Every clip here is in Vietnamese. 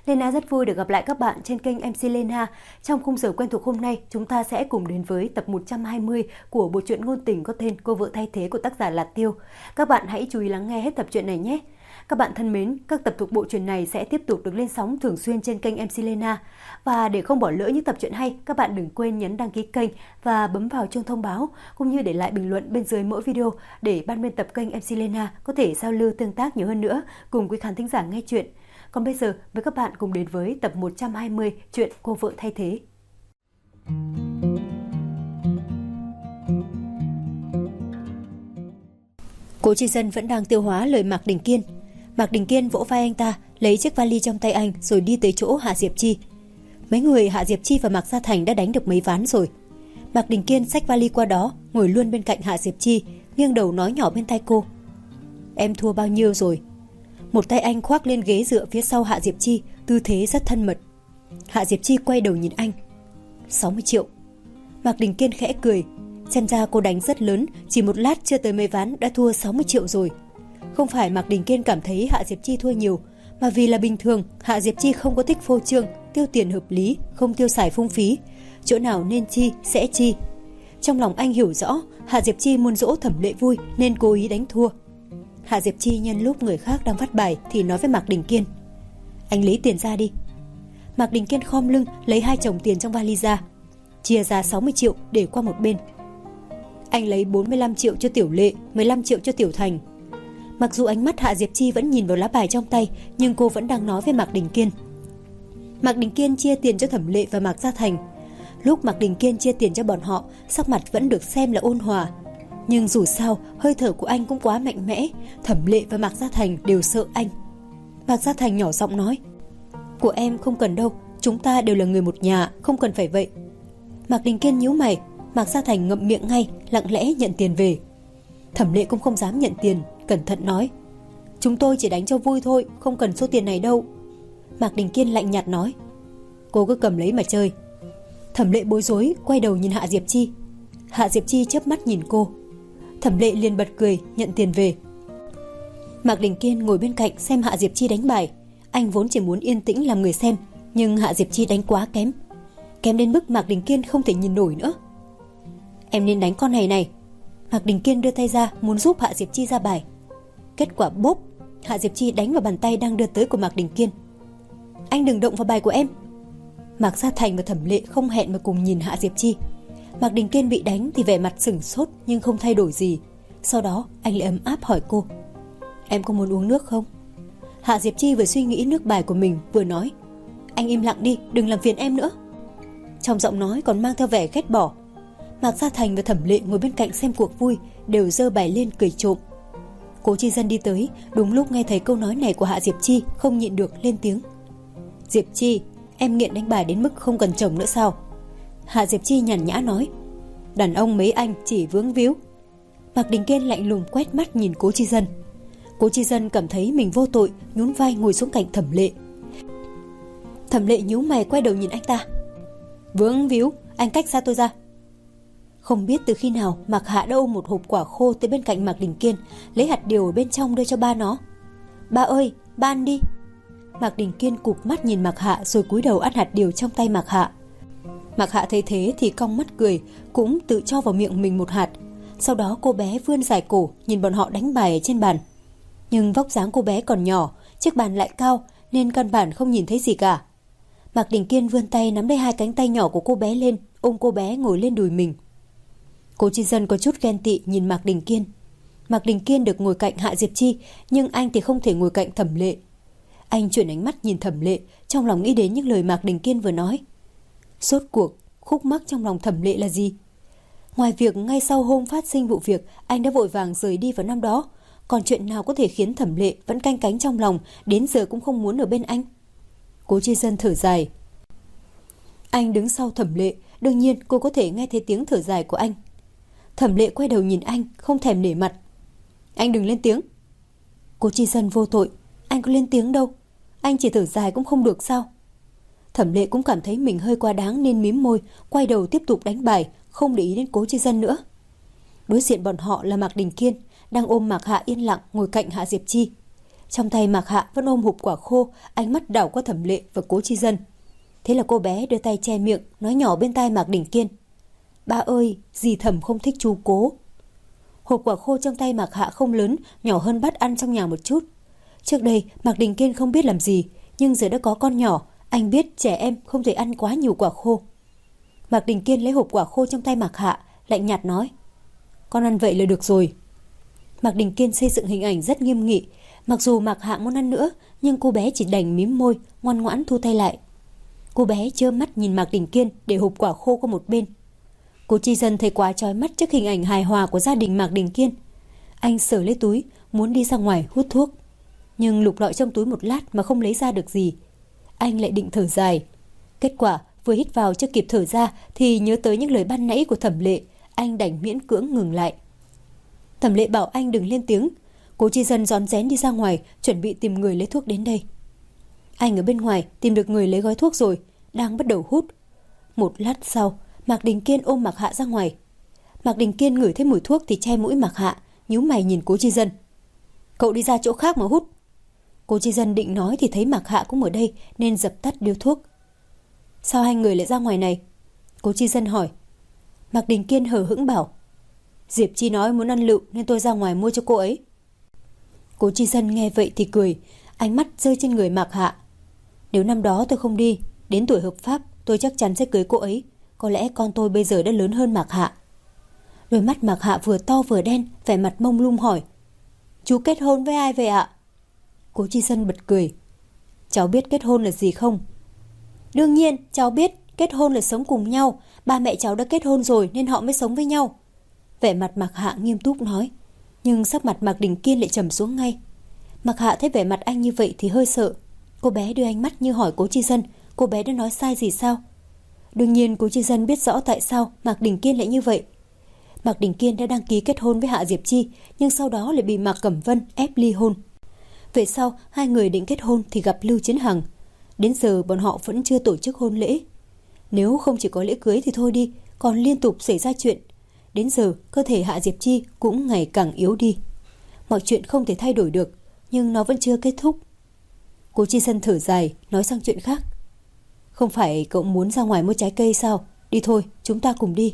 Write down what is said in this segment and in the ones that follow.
Lena rất vui được gặp lại các bạn trên kênh MC Lena. Trong khung giờ quen thuộc hôm nay, chúng ta sẽ cùng đến với tập 120 của bộ truyện ngôn tình có tên Cô vợ thay thế của tác giả Lạt Tiêu. Các bạn hãy chú ý lắng nghe hết tập truyện này nhé. Các bạn thân mến, các tập thuộc bộ truyện này sẽ tiếp tục được lên sóng thường xuyên trên kênh MC Lena. Và để không bỏ lỡ những tập truyện hay, các bạn đừng quên nhấn đăng ký kênh và bấm vào chuông thông báo, cũng như để lại bình luận bên dưới mỗi video để ban biên tập kênh MC Lena có thể giao lưu tương tác nhiều hơn nữa cùng quý khán thính giả nghe chuyện. Còn bây giờ, mời các bạn cùng đến với tập 120 chuyện Cô vợ thay thế. Cố Chi Dân vẫn đang tiêu hóa lời Mạc Đình Kiên. Mạc Đình Kiên vỗ vai anh ta, lấy chiếc vali trong tay anh rồi đi tới chỗ Hạ Diệp Chi. Mấy người Hạ Diệp Chi và Mạc Gia Thành đã đánh được mấy ván rồi. Mạc Đình Kiên xách vali qua đó, ngồi luôn bên cạnh Hạ Diệp Chi, nghiêng đầu nói nhỏ bên tai cô: "Em thua bao nhiêu rồi?" Một tay anh khoác lên ghế dựa phía sau Hạ Diệp Chi, tư thế rất thân mật. Hạ Diệp Chi quay đầu nhìn anh. 60 triệu. Mạc Đình Kiên khẽ cười. Xem ra cô đánh rất lớn, chỉ một lát chưa tới mấy ván đã thua 60 triệu rồi. Không phải Mạc Đình Kiên cảm thấy Hạ Diệp Chi thua nhiều, mà vì là bình thường Hạ Diệp Chi không có thích phô trương, tiêu tiền hợp lý, không tiêu xài phung phí. Chỗ nào nên chi sẽ chi. Trong lòng anh hiểu rõ Hạ Diệp Chi muốn dỗ Thẩm Lệ vui nên cố ý đánh thua. Hạ Diệp Chi nhân lúc người khác đang phát bài thì nói với Mạc Đình Kiên: "Anh lấy tiền ra đi." Mạc Đình Kiên khom lưng lấy 2 chồng tiền trong vali ra, chia ra 60 triệu để qua một bên. Anh lấy 45 triệu cho Tiểu Lệ, 15 triệu cho Tiểu Thành. Mặc dù ánh mắt Hạ Diệp Chi vẫn nhìn vào lá bài trong tay, nhưng cô vẫn đang nói với Mạc Đình Kiên. Mạc Đình Kiên chia tiền cho Thẩm Lệ và Mạc Gia Thành. Lúc Mạc Đình Kiên chia tiền cho bọn họ, sắc mặt vẫn được xem là ôn hòa. Nhưng dù sao, hơi thở của anh cũng quá mạnh mẽ, Thẩm Lệ và Mạc Gia Thành đều sợ anh. Mạc Gia Thành nhỏ giọng nói: "Của em không cần đâu, chúng ta đều là người một nhà, không cần phải vậy." Mạc Đình Kiên nhíu mày, Mạc Gia Thành ngậm miệng ngay, lặng lẽ nhận tiền về. Thẩm Lệ cũng không dám nhận tiền, cẩn thận nói: "Chúng tôi chỉ đánh cho vui thôi, không cần số tiền này đâu." Mạc Đình Kiên lạnh nhạt nói: "Cô cứ cầm lấy mà chơi." Thẩm Lệ bối rối, quay đầu nhìn Hạ Diệp Chi. Hạ Diệp Chi chớp mắt nhìn cô. Thẩm Lệ liền bật cười, nhận tiền về. Mạc Đình Kiên ngồi bên cạnh xem Hạ Diệp Chi đánh bài. Anh vốn chỉ muốn yên tĩnh làm người xem, nhưng Hạ Diệp Chi đánh quá kém. Kém đến mức Mạc Đình Kiên không thể nhìn nổi nữa. "Em nên đánh con này này." Mạc Đình Kiên đưa tay ra muốn giúp Hạ Diệp Chi ra bài. Kết quả bốp, Hạ Diệp Chi đánh vào bàn tay đang đưa tới của Mạc Đình Kiên. "Anh đừng động vào bài của em." Mạc Gia Thành và Thẩm Lệ không hẹn mà cùng nhìn Hạ Diệp Chi. Mạc Đình Kiên bị đánh thì vẻ mặt sửng sốt nhưng không thay đổi gì. Sau đó anh lại ấm áp hỏi cô: "Em có muốn uống nước không?" Hạ Diệp Chi vừa suy nghĩ nước bài của mình vừa nói: "Anh im lặng đi, đừng làm phiền em nữa." Trong giọng nói còn mang theo vẻ ghét bỏ. Mạc Gia Thành và Thẩm Lệ ngồi bên cạnh xem cuộc vui đều giơ bài lên cười trộm. Cố Chi Dân đi tới, đúng lúc nghe thấy câu nói này của Hạ Diệp Chi, không nhịn được lên tiếng: "Diệp Chi, em nghiện đánh bài đến mức không cần chồng nữa sao?" Hạ Diệp Chi nhàn nhã nói: "Đàn ông mấy anh chỉ vướng víu." Mạc Đình Kiên lạnh lùng quét mắt nhìn Cố Chi Dân. Cố Chi Dân cảm thấy mình vô tội, nhún vai ngồi xuống cạnh Thẩm Lệ. Thẩm Lệ nhíu mày quay đầu nhìn anh ta: "Vướng víu, anh cách xa tôi ra." Không biết từ khi nào Mạc Hạ đã ôm một hộp quả khô tới bên cạnh Mạc Đình Kiên, lấy hạt điều ở bên trong đưa cho ba nó. "Ba ơi, ba ăn đi." Mạc Đình Kiên cụp mắt nhìn Mạc Hạ rồi cúi đầu ăn hạt điều trong tay Mạc Hạ. Mạc Hạ thấy thế thì cong mắt cười, cũng tự cho vào miệng mình một hạt. Sau đó cô bé vươn dài cổ nhìn bọn họ đánh bài ở trên bàn. Nhưng vóc dáng cô bé còn nhỏ, chiếc bàn lại cao nên căn bản không nhìn thấy gì cả. Mạc Đình Kiên vươn tay nắm lấy 2 cánh tay nhỏ của cô bé lên, ôm cô bé ngồi lên đùi mình. Cố Chi Dân có chút ghen tị nhìn Mạc Đình Kiên. Mạc Đình Kiên được ngồi cạnh Hạ Diệp Chi, nhưng anh thì không thể ngồi cạnh Thẩm Lệ. Anh chuyển ánh mắt nhìn Thẩm Lệ, trong lòng nghĩ đến những lời Mạc Đình Kiên vừa nói. Rốt cuộc, khúc mắc trong lòng Thẩm Lệ là gì? Ngoài việc ngay sau hôm phát sinh vụ việc, anh đã vội vàng rời đi vào năm đó, còn chuyện nào có thể khiến Thẩm Lệ vẫn canh cánh trong lòng, đến giờ cũng không muốn ở bên anh? Cố Chi Dân thở dài. Anh đứng sau Thẩm Lệ, đương nhiên cô có thể nghe thấy tiếng thở dài của anh. Thẩm Lệ quay đầu nhìn anh, không thèm nể mặt. "Anh đừng lên tiếng." Cố Chi Dân vô tội. Anh có lên tiếng đâu, anh chỉ thở dài cũng không được sao? Thẩm Lệ cũng cảm thấy mình hơi quá đáng nên mím môi, quay đầu tiếp tục đánh bài, không để ý đến Cố Chi Dân nữa. Đối diện bọn họ là Mạc Đình Kiên, đang ôm Mạc Hạ yên lặng ngồi cạnh Hạ Diệp Chi. Trong tay Mạc Hạ vẫn ôm hộp quả khô, ánh mắt đảo qua Thẩm Lệ và Cố Chi Dân. Thế là cô bé đưa tay che miệng, nói nhỏ bên tai Mạc Đình Kiên: "Ba ơi, dì Thẩm không thích chú Cố." Hộp quả khô trong tay Mạc Hạ không lớn, nhỏ hơn bát ăn trong nhà một chút. Trước đây Mạc Đình Kiên không biết làm gì, nhưng giờ đã có con nhỏ, anh biết trẻ em không thể ăn quá nhiều quả khô. Mạc Đình Kiên lấy hộp quả khô trong tay Mạc Hạ, lạnh nhạt nói: "Con ăn vậy là được rồi." Mạc Đình Kiên xây dựng hình ảnh rất nghiêm nghị, mặc dù Mạc Hạ muốn ăn nữa, nhưng cô bé chỉ đành mím môi, ngoan ngoãn thu tay lại. Cô bé trơ mắt nhìn Mạc Đình Kiên để hộp quả khô qua một bên. Cố Chi Dân thấy quá chói mắt trước hình ảnh hài hòa của gia đình Mạc Đình Kiên. Anh sờ lấy túi, muốn đi ra ngoài hút thuốc, nhưng lục lọi trong túi một lát mà không lấy ra được gì. Anh lại định thở dài. Kết quả vừa hít vào chưa kịp thở ra thì nhớ tới những lời ban nãy của Thẩm Lệ, anh đành miễn cưỡng ngừng lại. Thẩm Lệ bảo anh đừng lên tiếng. Cố Chi Dân rón rén đi ra ngoài, chuẩn bị tìm người lấy thuốc đến đây. Anh ở bên ngoài tìm được người lấy gói thuốc rồi, đang bắt đầu hút. Một lát sau, Mạc Đình Kiên ôm Mạc Hạ ra ngoài. Mạc Đình Kiên ngửi thấy mùi thuốc thì che mũi Mạc Hạ, nhíu mày nhìn Cố Chi Dân: "Cậu đi ra chỗ khác mà hút." Cố Chi Dân định nói thì thấy Mạc Hạ cũng ở đây nên dập tắt điếu thuốc. "Sao hai người lại ra ngoài này?" Cố Chi Dân hỏi. Mạc Đình Kiên hờ hững bảo: "Diệp Chi nói muốn ăn lựu nên tôi ra ngoài mua cho cô ấy." Cố Chi Dân nghe vậy thì cười, ánh mắt rơi trên người Mạc Hạ. "Nếu năm đó tôi không đi, đến tuổi hợp pháp tôi chắc chắn sẽ cưới cô ấy. Có lẽ con tôi bây giờ đã lớn hơn Mạc Hạ." Đôi mắt Mạc Hạ vừa to vừa đen, vẻ mặt mông lung hỏi: "Chú kết hôn với ai vậy ạ?" Cố Chi Dân bật cười: "Cháu biết kết hôn là gì không?" "Đương nhiên, cháu biết, kết hôn là sống cùng nhau. Ba mẹ cháu đã kết hôn rồi nên họ mới sống với nhau." Vẻ mặt Mạc Hạ nghiêm túc nói, nhưng sắc mặt Mạc Đình Kiên lại trầm xuống ngay. Mạc Hạ thấy vẻ mặt anh như vậy thì hơi sợ. Cô bé đưa ánh mắt như hỏi Cố Chi Dân cô bé đã nói sai gì sao. Đương nhiên Cố Chi Dân biết rõ tại sao Mạc Đình Kiên lại như vậy. Mạc Đình Kiên đã đăng ký kết hôn với Hạ Diệp Chi, nhưng sau đó lại bị Mạc Cẩm Vân ép ly hôn. Về sau hai người định kết hôn thì gặp Lưu Chiến Hằng. Đến giờ bọn họ vẫn chưa tổ chức hôn lễ. Nếu không chỉ có lễ cưới thì thôi đi, còn liên tục xảy ra chuyện. Đến giờ cơ thể Hạ Diệp Chi cũng ngày càng yếu đi. Mọi chuyện không thể thay đổi được, nhưng nó vẫn chưa kết thúc. Cố Chi Dân thở dài, nói sang chuyện khác: "Không phải cậu muốn ra ngoài mua trái cây sao? Đi thôi, chúng ta cùng đi."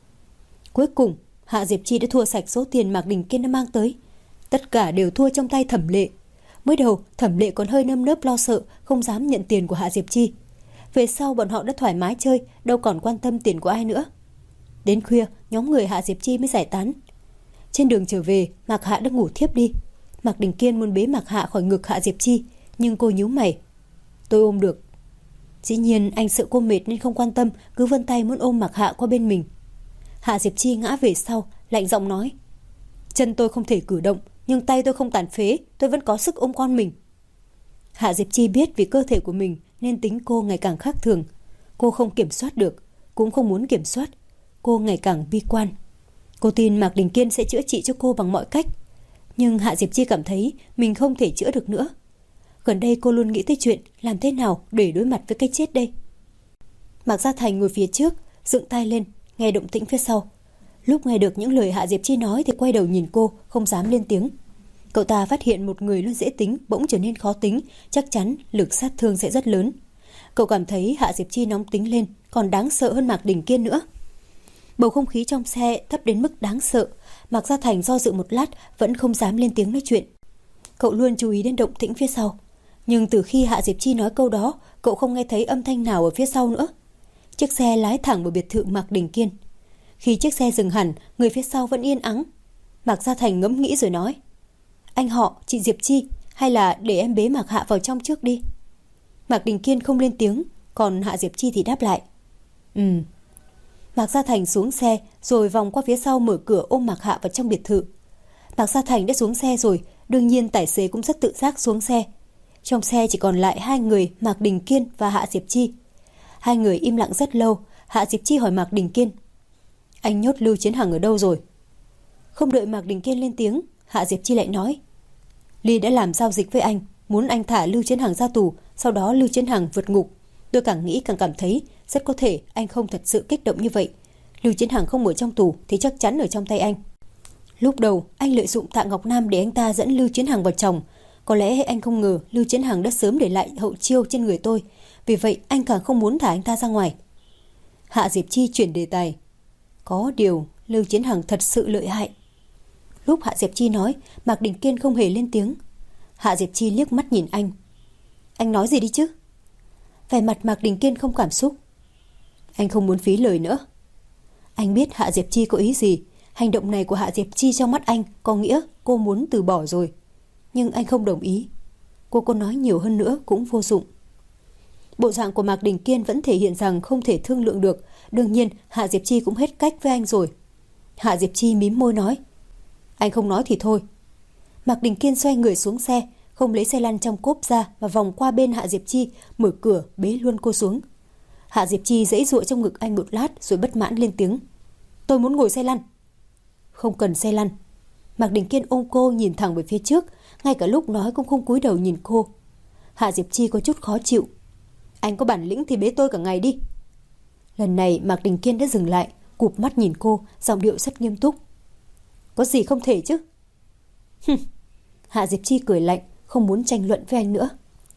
Cuối cùng Hạ Diệp Chi đã thua sạch số tiền Mạc Đình Kiên đã mang tới. Tất cả đều thua trong tay Thẩm Lệ. Mới đầu Thẩm Lệ còn hơi nơm nớp lo sợ, không dám nhận tiền của Hạ Diệp Chi. Về sau bọn họ đã thoải mái chơi, đâu còn quan tâm tiền của ai nữa. Đến khuya, nhóm người Hạ Diệp Chi mới giải tán. Trên đường trở về, Mạc Hạ đã ngủ thiếp đi. Mạc Đình Kiên muốn bế Mạc Hạ khỏi ngực Hạ Diệp Chi, nhưng cô nhíu mày: "Tôi ôm được." Dĩ nhiên anh sợ cô mệt nên không quan tâm, cứ vươn tay muốn ôm Mạc Hạ qua bên mình. Hạ Diệp Chi ngã về sau, lạnh giọng nói: "Chân tôi không thể cử động, nhưng tay tôi không tàn phế, tôi vẫn có sức ôm con mình." Hạ Diệp Chi biết vì cơ thể của mình nên tính cô ngày càng khác thường. Cô không kiểm soát được, cũng không muốn kiểm soát. Cô ngày càng bi quan. Cô tin Mạc Đình Kiên sẽ chữa trị cho cô bằng mọi cách. Nhưng Hạ Diệp Chi cảm thấy mình không thể chữa được nữa. Gần đây cô luôn nghĩ tới chuyện làm thế nào để đối mặt với cái chết đây. Mạc Gia Thành ngồi phía trước, dựng tai lên, nghe động tĩnh phía sau. Lúc nghe được những lời Hạ Diệp Chi nói thì quay đầu nhìn cô, không dám lên tiếng. Cậu ta phát hiện một người luôn dễ tính bỗng trở nên khó tính, chắc chắn lực sát thương sẽ rất lớn. Cậu cảm thấy Hạ Diệp Chi nóng tính lên, còn đáng sợ hơn Mạc Đình Kiên nữa. Bầu không khí trong xe thấp đến mức đáng sợ. Mạc Gia Thành do dự một lát vẫn không dám lên tiếng nói chuyện. Cậu luôn chú ý đến động tĩnh phía sau. Nhưng từ khi Hạ Diệp Chi nói câu đó, cậu không nghe thấy âm thanh nào ở phía sau nữa. Chiếc xe lái thẳng vào biệt thự Mạc Đình Kiên. Khi chiếc xe dừng hẳn, người phía sau vẫn yên ắng. Mạc Gia Thành ngẫm nghĩ rồi nói: "Anh họ, chị Diệp Chi, hay là để em bế Mạc Hạ vào trong trước đi." Mạc Đình Kiên không lên tiếng, còn Hạ Diệp Chi thì đáp lại: Mạc Gia Thành xuống xe rồi vòng qua phía sau mở cửa ôm Mạc Hạ vào trong biệt thự. Mạc Gia Thành đã xuống xe rồi, đương nhiên tài xế cũng rất tự giác xuống xe. Trong xe chỉ còn lại hai người, Mạc Đình Kiên và Hạ Diệp Chi. Hai người im lặng rất lâu. Hạ Diệp Chi hỏi Mạc Đình Kiên: "Anh nhốt Lưu Chiến Hằng ở đâu rồi?" Không đợi Mạc Đình Kiên lên tiếng, Hạ Diệp Chi lại nói: "Ly đã làm giao dịch với anh, muốn anh thả Lưu Chiến Hằng ra tù, sau đó Lưu Chiến Hằng vượt ngục. Tôi càng nghĩ càng cảm thấy rất có thể anh không thật sự kích động như vậy. Lưu Chiến Hằng không ở trong tù thì chắc chắn ở trong tay anh. Lúc đầu anh lợi dụng Tạ Ngọc Nam để anh ta dẫn Lưu Chiến Hằng vào chồng, Có lẽ anh không ngờ Lưu Chiến Hằng đã sớm để lại hậu chiêu trên người tôi, vì vậy anh càng không muốn thả anh ta ra ngoài. Hạ Diệp Chi chuyển đề tài. Có điều Lưu Chiến Hằng thật sự lợi hại. Lúc Hạ Diệp Chi nói, Mạc Đình Kiên không hề lên tiếng. Hạ Diệp Chi liếc mắt nhìn anh. Anh nói gì đi chứ? Vẻ mặt Mạc Đình Kiên không cảm xúc. Anh không muốn phí lời nữa. Anh biết Hạ Diệp Chi có ý gì. Hành động này của Hạ Diệp Chi trong mắt anh có nghĩa cô muốn từ bỏ rồi. Nhưng anh không đồng ý. Cô có nói nhiều hơn nữa cũng vô dụng. Bộ dạng của Mạc Đình Kiên vẫn thể hiện rằng không thể thương lượng được. Đương nhiên Hạ Diệp Chi cũng hết cách với anh rồi. Hạ Diệp Chi mím môi nói. Anh không nói thì thôi. Mạc Đình Kiên xoay người xuống xe, không lấy xe lăn trong cốp ra mà vòng qua bên Hạ Diệp Chi, mở cửa bế luôn cô xuống. Hạ Diệp Chi giãy giụa trong ngực anh một lát rồi bất mãn lên tiếng. Tôi muốn ngồi xe lăn. Không cần xe lăn. Mạc Đình Kiên ôm cô nhìn thẳng về phía trước, ngay cả lúc nói cũng không cúi đầu nhìn cô. Hạ Diệp Chi có chút khó chịu. Anh có bản lĩnh thì bế tôi cả ngày đi. Lần này Mạc Đình Kiên đã dừng lại, cụp mắt nhìn cô, giọng điệu rất nghiêm túc. Có gì không thể chứ? Hạ Diệp Chi cười lạnh, không muốn tranh luận với anh nữa.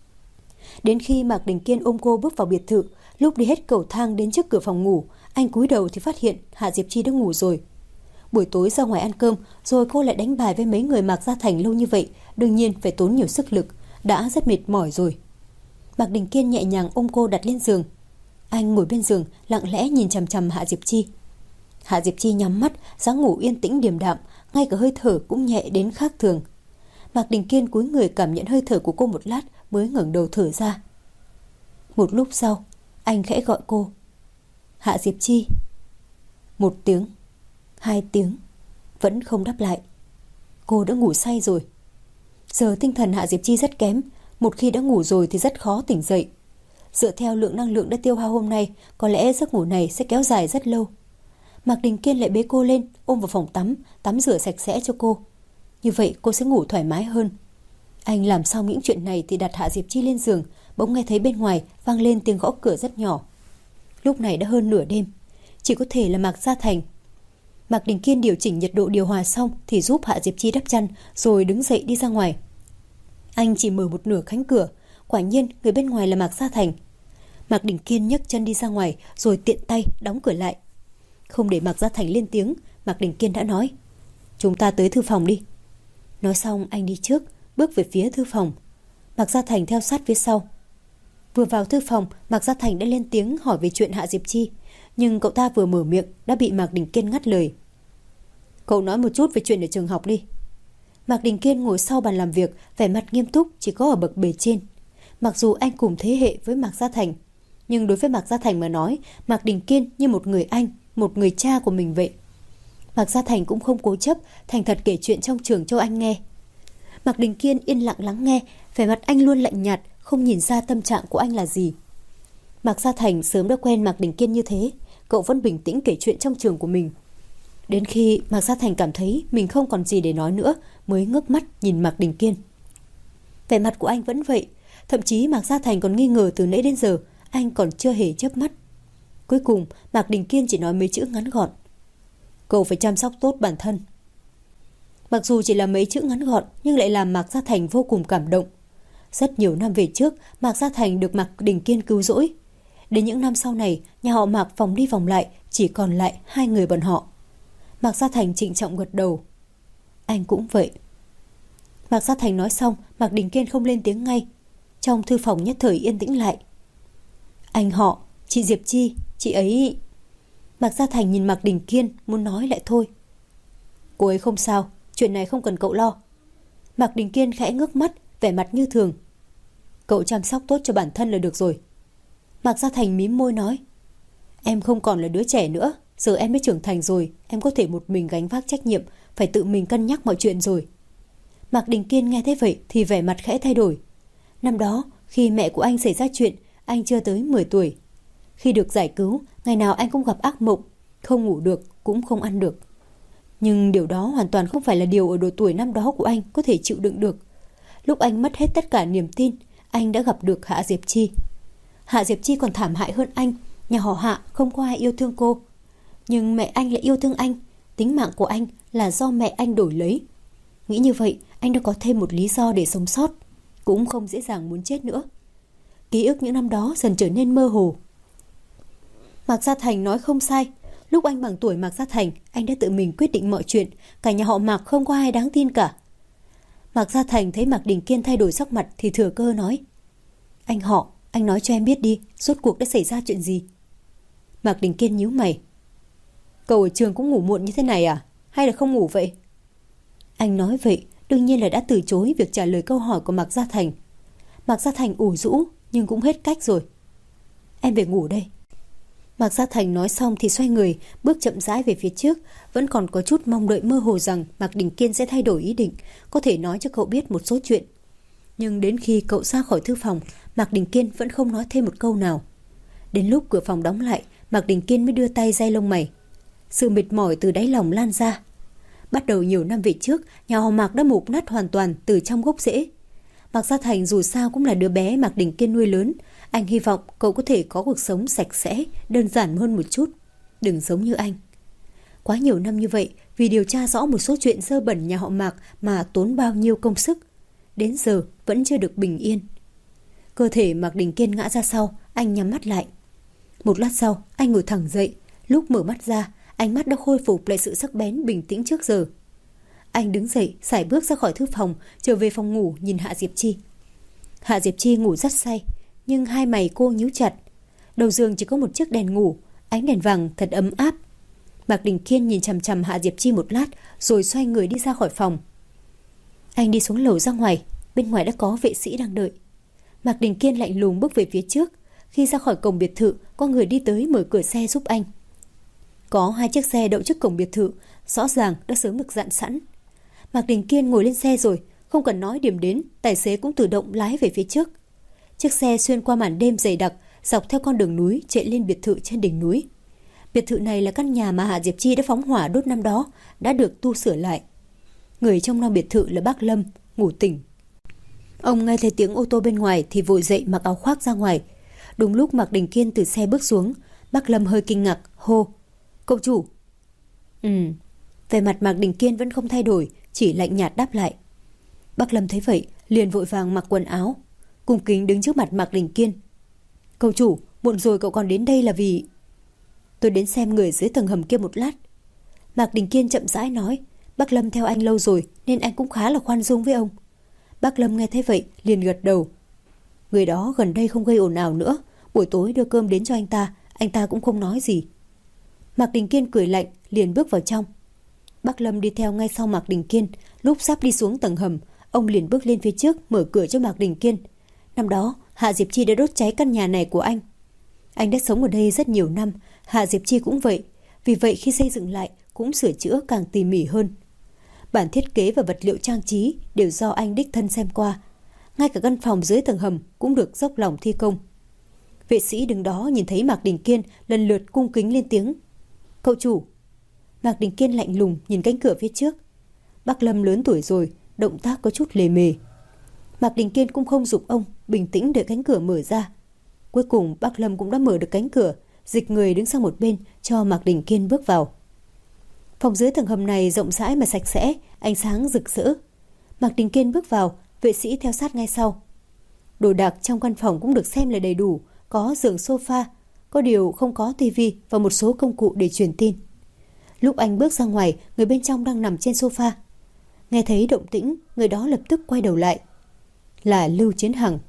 Đến khi Mạc Đình Kiên ôm cô bước vào biệt thự, lúc đi hết cầu thang đến trước cửa phòng ngủ, anh cúi đầu thì phát hiện Hạ Diệp Chi đã ngủ rồi. Buổi tối ra ngoài ăn cơm, rồi cô lại đánh bài với mấy người Mạc Gia Thành lâu như vậy, đương nhiên phải tốn nhiều sức lực, đã rất mệt mỏi rồi. Mạc Đình Kiên nhẹ nhàng ôm cô đặt lên giường. Anh ngồi bên giường, lặng lẽ nhìn chằm chằm Hạ Diệp Chi. Hạ Diệp Chi nhắm mắt, dáng ngủ yên tĩnh điềm đạm, ngay cả hơi thở cũng nhẹ đến khác thường. Mạc Đình Kiên cúi người cảm nhận hơi thở của cô một lát mới ngẩng đầu thở ra. Một lúc sau, anh khẽ gọi cô. Hạ Diệp Chi. 1 tiếng, 2 tiếng, vẫn không đáp lại. Cô đã ngủ say rồi. Giờ tinh thần Hạ Diệp Chi rất kém, một khi đã ngủ rồi thì rất khó tỉnh dậy. Dựa theo lượng năng lượng đã tiêu hao hôm nay, có lẽ giấc ngủ này sẽ kéo dài rất lâu. Mạc Đình Kiên lại bế cô lên, ôm vào phòng tắm, tắm rửa sạch sẽ cho cô. Như vậy cô sẽ ngủ thoải mái hơn. Anh làm xong những chuyện này thì đặt Hạ Diệp Chi lên giường, bỗng nghe thấy bên ngoài vang lên tiếng gõ cửa rất nhỏ. Lúc này đã hơn nửa đêm, chỉ có thể là Mạc Gia Thành. Mạc Đình Kiên điều chỉnh nhiệt độ điều hòa xong thì giúp Hạ Diệp Chi đắp chăn, rồi đứng dậy đi ra ngoài. Anh chỉ mở một nửa cánh cửa, quả nhiên người bên ngoài là Mạc Gia Thành. Mạc Đình Kiên nhấc chân đi ra ngoài, rồi tiện tay đóng cửa lại. Không để Mạc Gia Thành lên tiếng, Mạc Đình Kiên đã nói. Chúng ta tới thư phòng đi. Nói xong anh đi trước, bước về phía thư phòng. Mạc Gia Thành theo sát phía sau. Vừa vào thư phòng, Mạc Gia Thành đã lên tiếng hỏi về chuyện Hạ Diệp Chi, nhưng cậu ta vừa mở miệng đã bị Mạc Đình Kiên ngắt lời. Cậu nói một chút về chuyện ở trường học đi. Mạc Đình Kiên ngồi sau bàn làm việc, vẻ mặt nghiêm túc chỉ có ở bậc bề trên. Mặc dù anh cùng thế hệ với Mạc Gia Thành, nhưng đối với Mạc Gia Thành mà nói, Mạc Đình Kiên như một người anh, một người cha của mình vậy. Mạc Gia Thành cũng không cố chấp, thành thật kể chuyện trong trường cho anh nghe. Mạc Đình Kiên yên lặng lắng nghe, vẻ mặt anh luôn lạnh nhạt, không nhìn ra tâm trạng của anh là gì. Mạc Gia Thành sớm đã quen Mạc Đình Kiên như thế, cậu vẫn bình tĩnh kể chuyện trong trường của mình. Đến khi Mạc Gia Thành cảm thấy mình không còn gì để nói nữa, mới ngước mắt nhìn Mạc Đình Kiên. Vẻ mặt của anh vẫn vậy, thậm chí Mạc Gia Thành còn nghi ngờ từ nãy đến giờ anh còn chưa hề chớp mắt. Cuối cùng Mạc Đình Kiên chỉ nói mấy chữ ngắn gọn. Cậu phải chăm sóc tốt bản thân. Mặc dù chỉ là mấy chữ ngắn gọn nhưng lại làm Mạc Gia Thành vô cùng cảm động. Rất nhiều năm về trước, Mạc Gia Thành được Mạc Đình Kiên cứu rỗi. Đến những năm sau này, nhà họ Mạc vòng đi vòng lại, chỉ còn lại 2 người bọn họ. Mạc Gia Thành trịnh trọng gật đầu. Anh cũng vậy. Mạc Gia Thành nói xong, Mạc Đình Kiên không lên tiếng ngay. Trong thư phòng nhất thời yên tĩnh lại. Anh họ, chị Diệp Chi, chị ấy... Mạc Gia Thành nhìn Mạc Đình Kiên, muốn nói lại thôi. Cô ấy không sao, chuyện này không cần cậu lo. Mạc Đình Kiên khẽ ngước mắt, vẻ mặt như thường. Cậu chăm sóc tốt cho bản thân là được rồi. Mạc Gia Thành mím môi nói. Em không còn là đứa trẻ nữa, giờ em mới trưởng thành rồi, em có thể một mình gánh vác trách nhiệm, phải tự mình cân nhắc mọi chuyện rồi. Mạc Đình Kiên nghe thế vậy thì vẻ mặt khẽ thay đổi. Năm đó, khi mẹ của anh xảy ra chuyện, anh chưa tới 10 tuổi. Khi được giải cứu, ngày nào anh cũng gặp ác mộng, không ngủ được, cũng không ăn được. Nhưng điều đó hoàn toàn không phải là điều ở độ tuổi năm đó của anh có thể chịu đựng được. Lúc anh mất hết tất cả niềm tin, anh đã gặp được Hạ Diệp Chi. Hạ Diệp Chi còn thảm hại hơn anh, nhà họ Hạ không có ai yêu thương cô. Nhưng mẹ anh lại yêu thương anh, tính mạng của anh là do mẹ anh đổi lấy. Nghĩ như vậy, anh đã có thêm một lý do để sống sót, cũng không dễ dàng muốn chết nữa. Ký ức những năm đó dần trở nên mơ hồ. Mạc Gia Thành nói không sai. Lúc anh bằng tuổi Mạc Gia Thành, anh đã tự mình quyết định mọi chuyện. Cả nhà họ Mạc không có ai đáng tin cả. Mạc Gia Thành thấy Mạc Đình Kiên thay đổi sắc mặt thì thừa cơ nói: Anh họ, anh nói cho em biết đi, rốt cuộc đã xảy ra chuyện gì? Mạc Đình Kiên nhíu mày: Cậu ở trường cũng ngủ muộn như thế này à? Hay là không ngủ vậy? Anh nói vậy đương nhiên là đã từ chối việc trả lời câu hỏi của Mạc Gia Thành. Mạc Gia Thành ủ rũ nhưng cũng hết cách rồi. Em về ngủ đây. Mạc Gia Thành nói xong thì xoay người, bước chậm rãi về phía trước, vẫn còn có chút mong đợi mơ hồ rằng Mạc Đình Kiên sẽ thay đổi ý định, có thể nói cho cậu biết một số chuyện. Nhưng đến khi cậu ra khỏi thư phòng, Mạc Đình Kiên vẫn không nói thêm một câu nào. Đến lúc cửa phòng đóng lại, Mạc Đình Kiên mới đưa tay day lông mày. Sự mệt mỏi từ đáy lòng lan ra. Bắt đầu nhiều năm về trước, nhà họ Mạc đã mục nát hoàn toàn từ trong gốc rễ. Mạc Gia Thành dù sao cũng là đứa bé Mạc Đình Kiên nuôi lớn. Anh hy vọng cậu có thể có cuộc sống sạch sẽ, đơn giản hơn một chút. Đừng giống như anh. Quá nhiều năm như vậy, vì điều tra rõ một số chuyện dơ bẩn nhà họ Mạc mà tốn bao nhiêu công sức. Đến giờ vẫn chưa được bình yên. Cơ thể Mạc Đình Kiên ngã ra sau, anh nhắm mắt lại. Một lát sau, anh ngồi thẳng dậy. Lúc mở mắt ra, ánh mắt đã khôi phục lại sự sắc bén bình tĩnh trước giờ. Anh đứng dậy, sải bước ra khỏi thư phòng, trở về phòng ngủ nhìn Hạ Diệp Chi. Hạ Diệp Chi ngủ rất say, nhưng hai mày cô nhíu chặt. Đầu giường chỉ có một chiếc đèn ngủ, ánh đèn vàng thật ấm áp. Mạc Đình Kiên nhìn chằm chằm Hạ Diệp Chi một lát, rồi xoay người đi ra khỏi phòng. Anh đi xuống lầu ra ngoài, bên ngoài đã có vệ sĩ đang đợi. Mạc Đình Kiên lạnh lùng bước về phía trước. Khi ra khỏi cổng biệt thự, có người đi tới mở cửa xe giúp anh. Có hai chiếc xe đậu trước cổng biệt thự, rõ ràng đã sớm được dặn sẵn. Mạc Đình Kiên ngồi lên xe rồi, không cần nói điểm đến, tài xế cũng tự động lái về phía trước. Chiếc xe xuyên qua màn đêm dày đặc, dọc theo con đường núi chạy lên biệt thự trên đỉnh núi. Biệt thự này là căn nhà mà Hạ Diệp Chi đã phóng hỏa đốt năm đó, đã được tu sửa lại. Người trong lao biệt thự là bác Lâm, ngủ tỉnh. Ông nghe thấy tiếng ô tô bên ngoài thì vội dậy mặc áo khoác ra ngoài. Đúng lúc Mạc Đình Kiên từ xe bước xuống, bác Lâm hơi kinh ngạc hô: Cậu chủ. Vẻ mặt Mạc Đình Kiên vẫn không thay đổi, chỉ lạnh nhạt đáp lại. Bác Lâm thấy vậy liền vội vàng mặc quần áo, cung kính đứng trước mặt Mạc Đình Kiên. Cậu chủ, muộn rồi cậu còn đến đây là vì... Tôi đến xem người dưới tầng hầm kia một lát. Mạc Đình Kiên chậm rãi nói. Bác Lâm theo anh lâu rồi nên anh cũng khá là khoan dung với ông. Bác Lâm nghe thấy vậy liền gật đầu. Người đó gần đây không gây ồn ào nữa, buổi tối đưa cơm đến cho anh ta cũng không nói gì. Mạc Đình Kiên cười lạnh liền bước vào trong. Bác Lâm đi theo ngay sau Mạc Đình Kiên. Lúc sắp đi xuống tầng hầm, ông liền bước lên phía trước mở cửa cho Mạc Đình Kiên. Năm đó Hạ Diệp Chi đã đốt cháy căn nhà này của anh. Anh đã sống ở đây rất nhiều năm, Hạ Diệp Chi cũng vậy. Vì vậy khi xây dựng lại cũng sửa chữa càng tỉ mỉ hơn. Bản thiết kế và vật liệu trang trí đều do anh đích thân xem qua. Ngay cả căn phòng dưới tầng hầm cũng được dốc lòng thi công. Vệ sĩ đứng đó nhìn thấy Mạc Đình Kiên lần lượt cung kính lên tiếng. Cậu chủ. Mạc Đình Kiên lạnh lùng nhìn cánh cửa phía trước. Bác Lâm lớn tuổi rồi, động tác có chút lề mề. Mạc Đình Kiên cũng không giục ông, bình tĩnh đợi cánh cửa mở ra. Cuối cùng bác Lâm cũng đã mở được cánh cửa, dịch người đứng sang một bên cho Mạc Đình Kiên bước vào. Phòng dưới tầng hầm này rộng rãi mà sạch sẽ, ánh sáng rực rỡ. Mạc Đình Kiên bước vào, vệ sĩ theo sát ngay sau. Đồ đạc trong căn phòng cũng được xem là đầy đủ, có giường sofa, có điều không có tivi và một số công cụ để truyền tin. Lúc anh bước ra ngoài, người bên trong đang nằm trên sofa. Nghe thấy động tĩnh, người đó lập tức quay đầu lại. Là Lưu Chiến Hằng.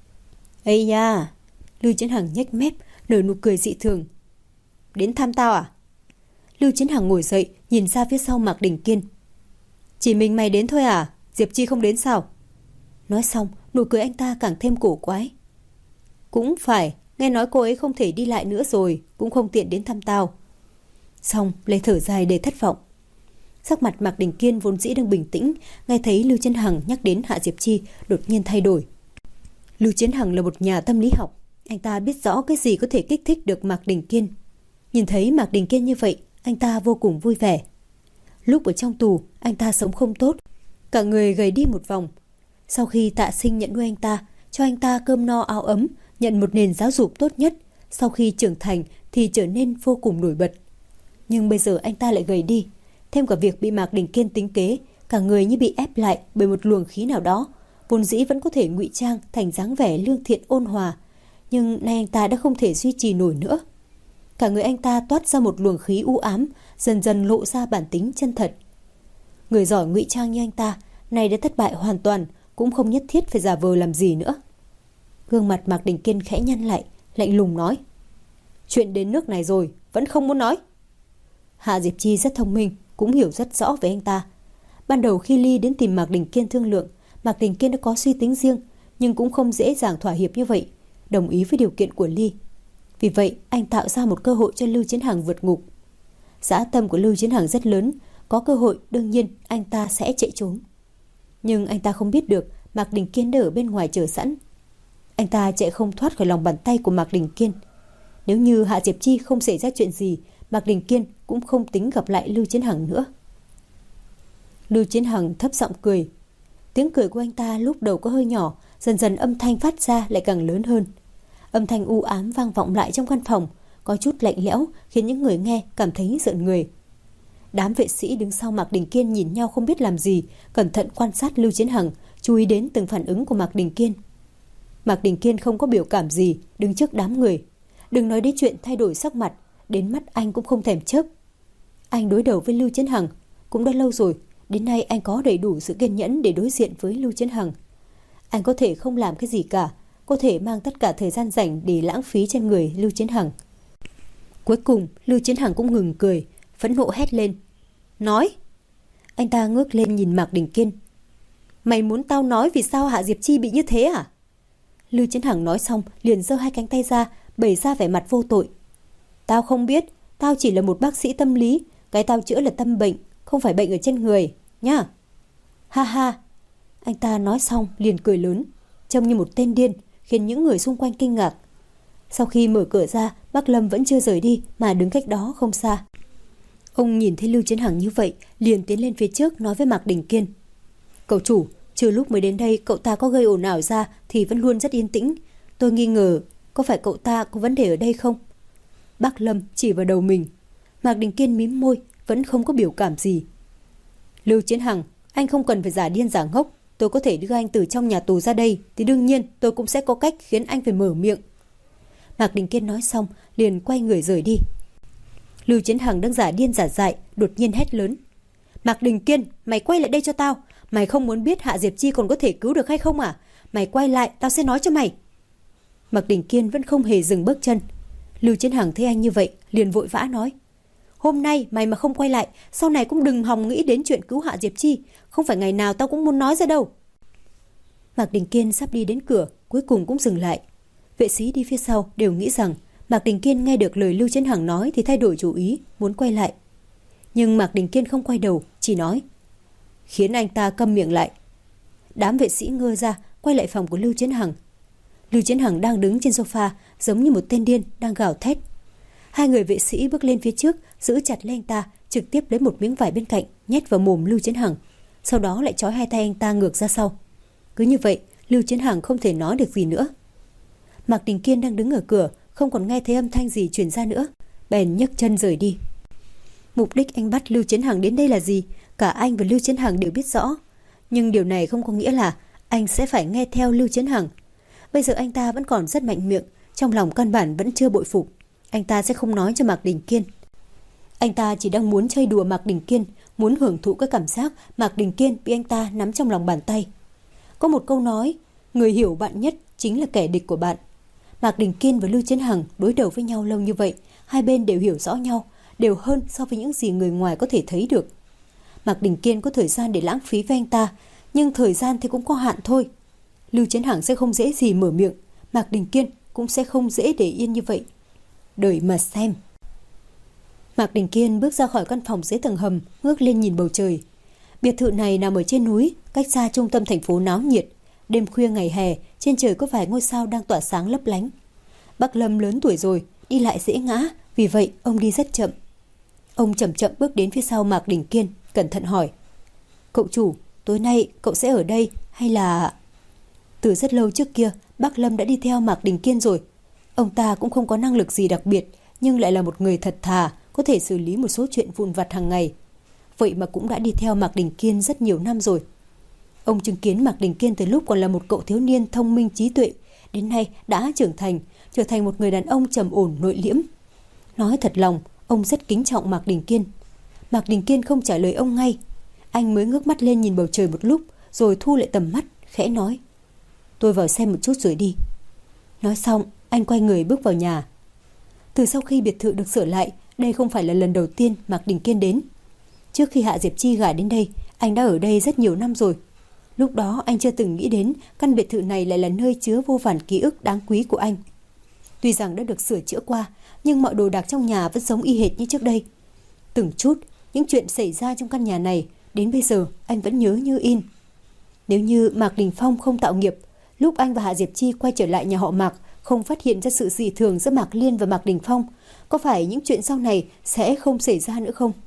Ây da! Lưu Chiến Hằng nhếch mép, nở nụ cười dị thường. Đến thăm tao à? Lưu Chiến Hằng ngồi dậy, nhìn ra phía sau Mạc Đình Kiên. Chỉ mình mày đến thôi à? Diệp Chi không đến sao? Nói xong, nụ cười anh ta càng thêm cổ quái. Cũng phải, nghe nói cô ấy không thể đi lại nữa rồi, cũng không tiện đến thăm tao. Xong, lấy thở dài để thất vọng. Sắc mặt Mạc Đình Kiên vốn dĩ đang bình tĩnh, nghe thấy Lưu Chiến Hằng nhắc đến Hạ Diệp Chi, đột nhiên thay đổi. Lưu Chiến Hằng là một nhà tâm lý học, anh ta biết rõ cái gì có thể kích thích được Mạc Đình Kiên. Nhìn thấy Mạc Đình Kiên như vậy, anh ta vô cùng vui vẻ. Lúc ở trong tù, anh ta sống không tốt, cả người gầy đi một vòng. Sau khi Tạ Sinh nhận nuôi anh ta, cho anh ta cơm no áo ấm, nhận một nền giáo dục tốt nhất, sau khi trưởng thành thì trở nên vô cùng nổi bật. Nhưng bây giờ anh ta lại gầy đi, thêm cả việc bị Mạc Đình Kiên tính kế, cả người như bị ép lại bởi một luồng khí nào đó, vốn dĩ vẫn có thể ngụy trang thành dáng vẻ lương thiện ôn hòa, nhưng nay anh ta đã không thể duy trì nổi nữa. Cả người anh ta toát ra một luồng khí u ám, dần dần lộ ra bản tính chân thật. Người giỏi ngụy trang như anh ta nay đã thất bại hoàn toàn, cũng không nhất thiết phải giả vờ làm gì nữa. Gương mặt Mạc Đình Kiên khẽ nhăn lại, lạnh lùng nói: chuyện đến nước này rồi vẫn không muốn nói. Hạ Diệp Chi rất thông minh, cũng hiểu rất rõ về anh ta. Ban đầu khi Ly đến tìm Mạc Đình Kiên thương lượng, Mạc Đình Kiên đã có suy tính riêng, nhưng cũng không dễ dàng thỏa hiệp như vậy, đồng ý với điều kiện của Ly. Vì vậy anh tạo ra một cơ hội cho Lưu Chiến Hằng vượt ngục. Dã tâm của Lưu Chiến Hằng rất lớn, có cơ hội đương nhiên anh ta sẽ chạy trốn. Nhưng anh ta không biết được Mạc Đình Kiên đã ở bên ngoài chờ sẵn. Anh ta chạy không thoát khỏi lòng bàn tay của Mạc Đình Kiên. Nếu như Hạ Diệp Chi không xảy ra chuyện gì, Mạc Đình Kiên cũng không tính gặp lại Lưu Chiến Hằng nữa. Lưu Chiến Hằng thấp giọng cười. Tiếng cười của anh ta lúc đầu có hơi nhỏ, dần dần âm thanh phát ra lại càng lớn hơn. Âm thanh u ám vang vọng lại trong căn phòng, có chút lạnh lẽo, khiến những người nghe cảm thấy rợn người. Đám vệ sĩ đứng sau Mạc Đình Kiên nhìn nhau không biết làm gì, cẩn thận quan sát Lưu Chiến Hằng, chú ý đến từng phản ứng của Mạc Đình Kiên. Mạc Đình Kiên không có biểu cảm gì, đứng trước đám người. Đừng nói đến chuyện thay đổi sắc mặt, đến mắt anh cũng không thèm chớp. Anh đối đầu với Lưu Chiến Hằng cũng đã lâu rồi, đến nay anh có đầy đủ sự kiên nhẫn để đối diện với Lưu Chiến Hằng. Anh có thể không làm cái gì cả, có thể mang tất cả thời gian rảnh để lãng phí trên người Lưu Chiến Hằng. Cuối cùng Lưu Chiến Hằng cũng ngừng cười, phẫn nộ hét lên: nói! Anh ta ngước lên nhìn Mạc Đình Kiên. Mày muốn tao nói vì sao Hạ Diệp Chi bị như thế à? Lưu Chiến Hằng nói xong liền giơ hai cánh tay ra, bày ra vẻ mặt vô tội. Tao không biết, tao chỉ là một bác sĩ tâm lý, cái tao chữa là tâm bệnh, không phải bệnh ở trên người nhá. Ha ha. Anh ta nói xong liền cười lớn, trông như một tên điên, khiến những người xung quanh kinh ngạc. Sau khi mở cửa ra, bác Lâm vẫn chưa rời đi mà đứng cách đó không xa. Ông nhìn thấy Lưu Chiến Hằng như vậy, liền tiến lên phía trước nói với Mạc Đình Kiên: Cậu chủ, trừ lúc mới đến đây cậu ta có gây ồn ào ra thì vẫn luôn rất yên tĩnh. Tôi nghi ngờ có phải cậu ta có vấn đề ở đây không? Bác Lâm chỉ vào đầu mình. Mạc Đình Kiên mím môi, vẫn không có biểu cảm gì. Lưu Chiến Hằng, anh không cần phải giả điên giả ngốc. Tôi có thể đưa anh từ trong nhà tù ra đây, thì đương nhiên tôi cũng sẽ có cách khiến anh phải mở miệng. Mạc Đình Kiên nói xong liền quay người rời đi. Lưu Chiến Hằng đang giả điên giả dại, đột nhiên hét lớn: Mạc Đình Kiên, mày quay lại đây cho tao. Mày không muốn biết Hạ Diệp Chi còn có thể cứu được hay không à? Mày quay lại, tao sẽ nói cho mày. Mạc Đình Kiên vẫn không hề dừng bước chân. Lưu Chiến Hằng thấy anh như vậy liền vội vã nói: Hôm nay mày mà không quay lại, sau này cũng đừng hòng nghĩ đến chuyện cứu Hạ Diệp Chi. Không phải ngày nào tao cũng muốn nói ra đâu. Mạc Đình Kiên sắp đi đến cửa, cuối cùng cũng dừng lại. Vệ sĩ đi phía sau đều nghĩ rằng Mạc Đình Kiên nghe được lời Lưu Chiến Hằng nói thì thay đổi chủ ý, muốn quay lại. Nhưng Mạc Đình Kiên không quay đầu, chỉ nói: Khiến anh ta câm miệng lại. Đám vệ sĩ ngơ ra, quay lại phòng của Lưu Chiến Hằng. Lưu Chiến Hằng đang đứng trên sofa, giống như một tên điên đang gào thét. Hai người vệ sĩ bước lên phía trước, giữ chặt lấy anh ta, trực tiếp lấy một miếng vải bên cạnh nhét vào mồm Lưu Chiến Hằng, sau đó lại trói hai tay anh ta ngược ra sau. Cứ như vậy, Lưu Chiến Hằng không thể nói được gì nữa. Mạc Đình Kiên đang đứng ở cửa, không còn nghe thấy âm thanh gì truyền ra nữa, bèn nhấc chân rời đi. Mục đích anh bắt Lưu Chiến Hằng đến đây là gì? Cả anh và Lưu Chiến Hằng đều biết rõ. Nhưng điều này không có nghĩa là anh sẽ phải nghe theo Lưu Chiến Hằng. Bây giờ anh ta vẫn còn rất mạnh miệng, trong lòng căn bản vẫn chưa bội phục. Anh ta sẽ không nói cho Mạc Đình Kiên. Anh ta chỉ đang muốn chơi đùa Mạc Đình Kiên, muốn hưởng thụ cái cảm giác Mạc Đình Kiên bị anh ta nắm trong lòng bàn tay. Có một câu nói, người hiểu bạn nhất chính là kẻ địch của bạn. Mạc Đình Kiên và Lưu Chiến Hằng đối đầu với nhau lâu như vậy, hai bên đều hiểu rõ nhau, đều hơn so với những gì người ngoài có thể thấy được. Mạc Đình Kiên có thời gian để lãng phí với anh ta, nhưng thời gian thì cũng có hạn thôi. Lưu Chiến Hằng sẽ không dễ gì mở miệng, Mạc Đình Kiên cũng sẽ không dễ để yên như vậy. Đợi mà xem. Mạc Đình Kiên bước ra khỏi căn phòng dưới tầng hầm, ngước lên nhìn bầu trời. Biệt thự này nằm ở trên núi, cách xa trung tâm thành phố náo nhiệt. Đêm khuya ngày hè, trên trời có vài ngôi sao đang tỏa sáng lấp lánh. Bác Lâm lớn tuổi rồi, đi lại dễ ngã, vì vậy ông đi rất chậm. Ông chậm chậm bước đến phía sau Mạc Đình Kiên, cẩn thận hỏi: Cậu chủ, tối nay cậu sẽ ở đây hay là... Từ rất lâu trước kia, bác Lâm đã đi theo Mạc Đình Kiên rồi. Ông ta cũng không có năng lực gì đặc biệt, nhưng lại là một người thật thà, có thể xử lý một số chuyện vụn vặt hàng ngày. vậy mà cũng đã đi theo Mạc Đình Kiên rất nhiều năm rồi. Ông chứng kiến Mạc Đình Kiên từ lúc còn là một cậu thiếu niên thông minh trí tuệ, đến nay đã trưởng thành, trở thành một người đàn ông trầm ổn nội liễm. Nói thật lòng, ông rất kính trọng Mạc Đình Kiên. Mạc Đình Kiên không trả lời ông ngay. Anh mới ngước mắt lên nhìn bầu trời một lúc, rồi thu lại tầm mắt, khẽ nói: "Tôi vào xem một chút rồi đi." Nói xong, anh quay người bước vào nhà. Từ sau khi biệt thự được sửa lại, đây không phải là lần đầu tiên Mạc Đình Kiên đến. Trước khi Hạ Diệp Chi gả đến đây, anh đã ở đây rất nhiều năm rồi. Lúc đó anh chưa từng nghĩ đến căn biệt thự này lại là nơi chứa vô vàn ký ức đáng quý của anh. Tuy rằng đã được sửa chữa qua, nhưng mọi đồ đạc trong nhà vẫn giống y hệt như trước đây. Từng chút, những chuyện xảy ra trong căn nhà này, đến bây giờ anh vẫn nhớ như in. Nếu như Mạc Đình Phong không tạo nghiệp, lúc anh và Hạ Diệp Chi quay trở lại nhà họ Mạc, không phát hiện ra sự dị thường giữa Mạc Liên và Mạc Đình Phong, có phải những chuyện sau này sẽ không xảy ra nữa không?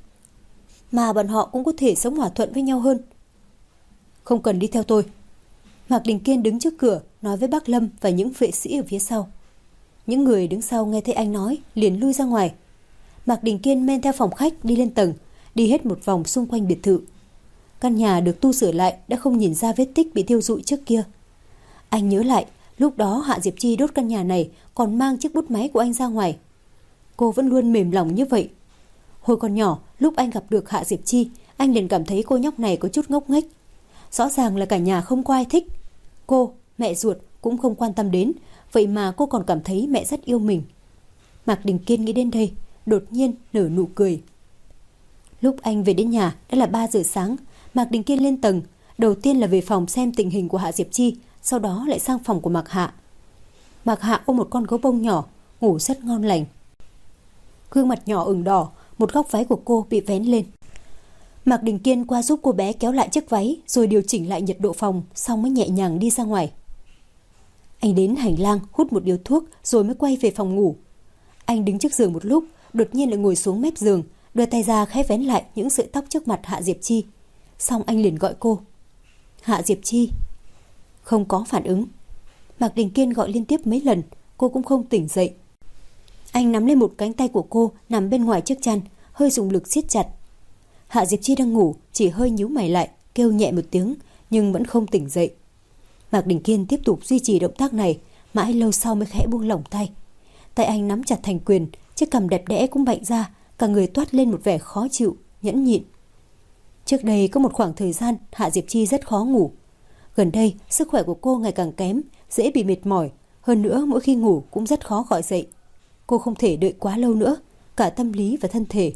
Mà bọn họ cũng có thể sống hòa thuận với nhau hơn. Không cần đi theo tôi. Mạc Đình Kiên đứng trước cửa, nói với bác Lâm và những vệ sĩ ở phía sau. Những người đứng sau nghe thấy anh nói, liền lui ra ngoài. Mạc Đình Kiên men theo phòng khách đi lên tầng, đi hết một vòng xung quanh biệt thự. Căn nhà được tu sửa lại đã không nhìn ra vết tích bị thiêu rụi trước kia. Anh nhớ lại, lúc đó Hạ Diệp Chi đốt căn nhà này còn mang chiếc bút máy của anh ra ngoài. Cô vẫn luôn mềm lòng như vậy. Hồi còn nhỏ, lúc anh gặp được Hạ Diệp Chi, anh liền cảm thấy cô nhóc này có chút ngốc nghếch. Rõ ràng là cả nhà không có ai thích. Cô, mẹ ruột cũng không quan tâm đến, vậy mà cô còn cảm thấy mẹ rất yêu mình. Mạc Đình Kiên nghĩ đến đây, đột nhiên nở nụ cười. Lúc anh về đến nhà đã là 3 giờ sáng. Mạc Đình Kiên lên tầng, đầu tiên là về phòng xem tình hình của Hạ Diệp Chi, sau đó lại sang phòng của Mạc Hạ. Mạc Hạ ôm một con gấu bông nhỏ, ngủ rất ngon lành. Gương mặt nhỏ ửng đỏ, một góc váy của cô bị vén lên. Mạc Đình Kiên qua giúp cô bé kéo lại chiếc váy, rồi điều chỉnh lại nhiệt độ phòng, xong mới nhẹ nhàng đi ra ngoài. Anh đến hành lang hút một điếu thuốc rồi mới quay về phòng ngủ. Anh đứng trước giường một lúc, đột nhiên lại ngồi xuống mép giường, đưa tay ra khẽ vén lại những sợi tóc trước mặt Hạ Diệp Chi. Xong anh liền gọi cô. Hạ Diệp Chi. Không có phản ứng. Mạc Đình Kiên gọi liên tiếp mấy lần, cô cũng không tỉnh dậy. Anh nắm lên một cánh tay của cô nằm bên ngoài chiếc chăn, hơi dùng lực siết chặt. Hạ Diệp Chi đang ngủ, chỉ hơi nhíu mày lại, kêu nhẹ một tiếng, nhưng vẫn không tỉnh dậy. Mạc Đình Kiên tiếp tục duy trì động tác này, mãi lâu sau mới khẽ buông lỏng tay. Tay anh nắm chặt thành quyền, chiếc cằm đẹp đẽ cũng bạnh ra, cả người toát lên một vẻ khó chịu, nhẫn nhịn. Trước đây có một khoảng thời gian Hạ Diệp Chi rất khó ngủ. Gần đây sức khỏe của cô ngày càng kém, dễ bị mệt mỏi, hơn nữa mỗi khi ngủ cũng rất khó gọi dậy. Cô không thể đợi quá lâu nữa, cả tâm lý và thân thể.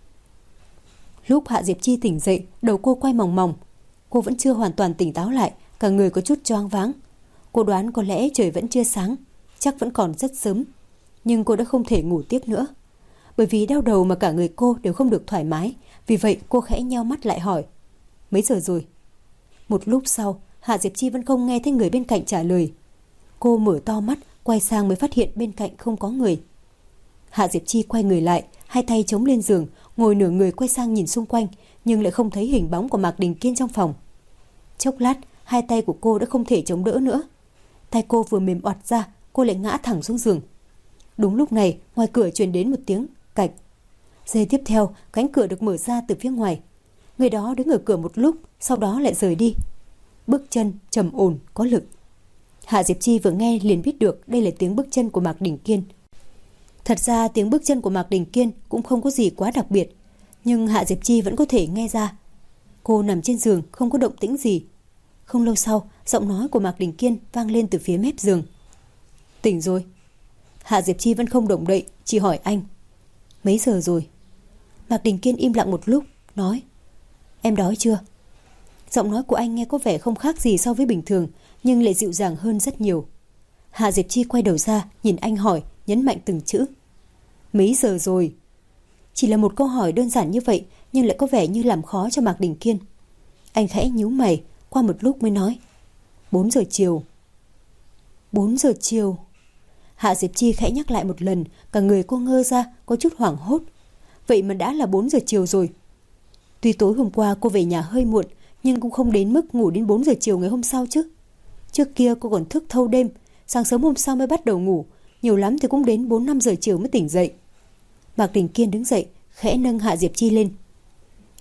Lúc Hạ Diệp Chi tỉnh dậy, đầu cô quay mòng mòng. Cô vẫn chưa hoàn toàn tỉnh táo lại, cả người có chút choáng váng. Cô đoán có lẽ trời vẫn chưa sáng, chắc vẫn còn rất sớm. Nhưng cô đã không thể ngủ tiếp nữa. Bởi vì đau đầu mà cả người cô đều không được thoải mái, vì vậy cô khẽ nheo mắt lại hỏi: Mấy giờ rồi? Một lúc sau, Hạ Diệp Chi vẫn không nghe thấy người bên cạnh trả lời. Cô mở to mắt, quay sang mới phát hiện bên cạnh không có người. Hạ Diệp Chi quay người lại, hai tay chống lên giường, ngồi nửa người quay sang nhìn xung quanh, nhưng lại không thấy hình bóng của Mạc Đình Kiên trong phòng. Chốc lát, hai tay của cô đã không thể chống đỡ nữa. Tay cô vừa mềm oặt ra, cô lại ngã thẳng xuống giường. Đúng lúc này, ngoài cửa truyền đến một tiếng cạch. Giây tiếp theo, cánh cửa được mở ra từ phía ngoài. Người đó đứng ở cửa một lúc, sau đó lại rời đi. Bước chân trầm ổn, có lực. Hạ Diệp Chi vừa nghe liền biết được đây là tiếng bước chân của Mạc Đình Kiên. Thật ra tiếng bước chân của Mạc Đình Kiên cũng không có gì quá đặc biệt, nhưng Hạ Diệp Chi vẫn có thể nghe ra. Cô nằm trên giường không có động tĩnh gì. Không lâu sau, giọng nói của Mạc Đình Kiên vang lên từ phía mép giường. Tỉnh rồi. Hạ Diệp Chi vẫn không động đậy, chỉ hỏi anh. Mấy giờ rồi? Mạc Đình Kiên im lặng một lúc, nói. Em đói chưa? Giọng nói của anh nghe có vẻ không khác gì so với bình thường, nhưng lại dịu dàng hơn rất nhiều. Hạ Diệp Chi quay đầu ra, nhìn anh hỏi, nhấn mạnh từng chữ. Mấy giờ rồi? Chỉ là một câu hỏi đơn giản như vậy, nhưng lại có vẻ như làm khó cho Mạc Đình Kiên. Anh khẽ nhíu mày, qua một lúc mới nói. 4 giờ chiều. 4 giờ chiều. Hạ Diệp Chi khẽ nhắc lại một lần, cả người cô ngơ ra, có chút hoảng hốt. Vậy mà đã là 4 giờ chiều rồi. Tuy tối hôm qua cô về nhà hơi muộn, nhưng cũng không đến mức ngủ đến 4 giờ chiều ngày hôm sau chứ. Trước kia cô còn thức thâu đêm, sáng sớm hôm sau mới bắt đầu ngủ, nhiều lắm thì cũng đến 4-5 giờ chiều mới tỉnh dậy. Mạc Đình Kiên đứng dậy, khẽ nâng Hạ Diệp Chi lên.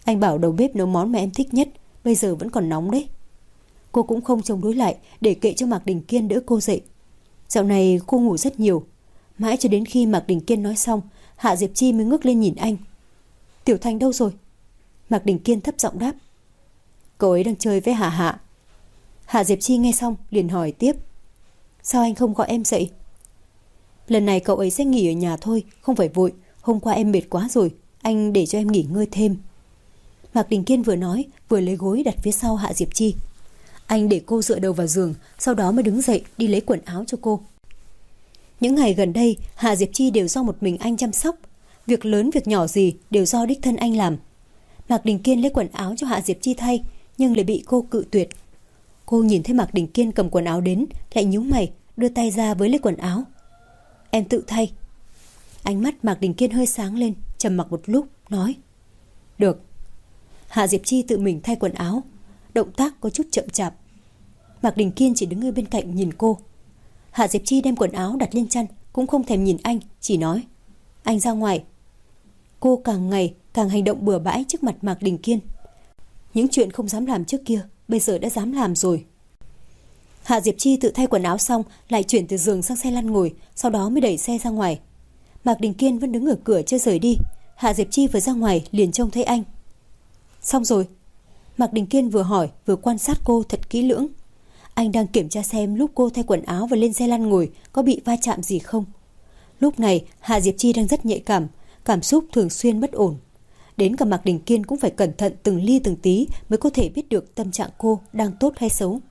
Anh bảo đầu bếp nấu món mà em thích nhất, bây giờ vẫn còn nóng đấy. Cô cũng không chống đối lại, để kệ cho Mạc Đình Kiên đỡ cô dậy. Dạo này cô ngủ rất nhiều. Mãi cho đến khi Mạc Đình Kiên nói xong, Hạ Diệp Chi mới ngước lên nhìn anh. Tiểu Thành đâu rồi? Mạc Đình Kiên thấp giọng đáp. Cậu ấy đang chơi với Hạ Hạ. Hạ Diệp Chi nghe xong liền hỏi tiếp. Sao anh không gọi em dậy? Lần này cậu ấy sẽ nghỉ ở nhà thôi, không phải vội. Hôm qua em mệt quá rồi, anh để cho em nghỉ ngơi thêm. Mạc Đình Kiên vừa nói vừa lấy gối đặt phía sau Hạ Diệp Chi. Anh để cô dựa đầu vào giường, sau đó mới đứng dậy đi lấy quần áo cho cô. Những ngày gần đây, Hạ Diệp Chi đều do một mình anh chăm sóc. Việc lớn việc nhỏ gì đều do đích thân anh làm. Mạc Đình Kiên lấy quần áo cho Hạ Diệp Chi thay, nhưng lại bị cô cự tuyệt. Cô nhìn thấy Mạc Đình Kiên cầm quần áo đến, lại nhíu mày, đưa tay ra với lấy quần áo. Em tự thay. Ánh mắt Mạc Đình Kiên hơi sáng lên, trầm mặc một lúc, nói. Được. Hạ Diệp Chi tự mình thay quần áo, động tác có chút chậm chạp. Mạc Đình Kiên chỉ đứng ở bên cạnh nhìn cô. Hạ Diệp Chi đem quần áo đặt lên chăn, cũng không thèm nhìn anh, chỉ nói. Anh ra ngoài. Cô càng ngày càng hành động bừa bãi trước mặt Mạc Đình Kiên. Những chuyện không dám làm trước kia, bây giờ đã dám làm rồi. Hạ Diệp Chi tự thay quần áo xong, lại chuyển từ giường sang xe lăn ngồi, sau đó mới đẩy xe ra ngoài. Mạc Đình Kiên vẫn đứng ở cửa chưa rời đi. Hạ Diệp Chi vừa ra ngoài liền trông thấy anh. Xong rồi. Mạc Đình Kiên vừa hỏi vừa quan sát cô thật kỹ lưỡng. Anh đang kiểm tra xem lúc cô thay quần áo và lên xe lăn ngồi có bị va chạm gì không. Lúc này Hạ Diệp Chi đang rất nhạy cảm, cảm xúc thường xuyên bất ổn. Đến cả Mạc Đình Kiên cũng phải cẩn thận từng ly từng tí mới có thể biết được tâm trạng cô đang tốt hay xấu.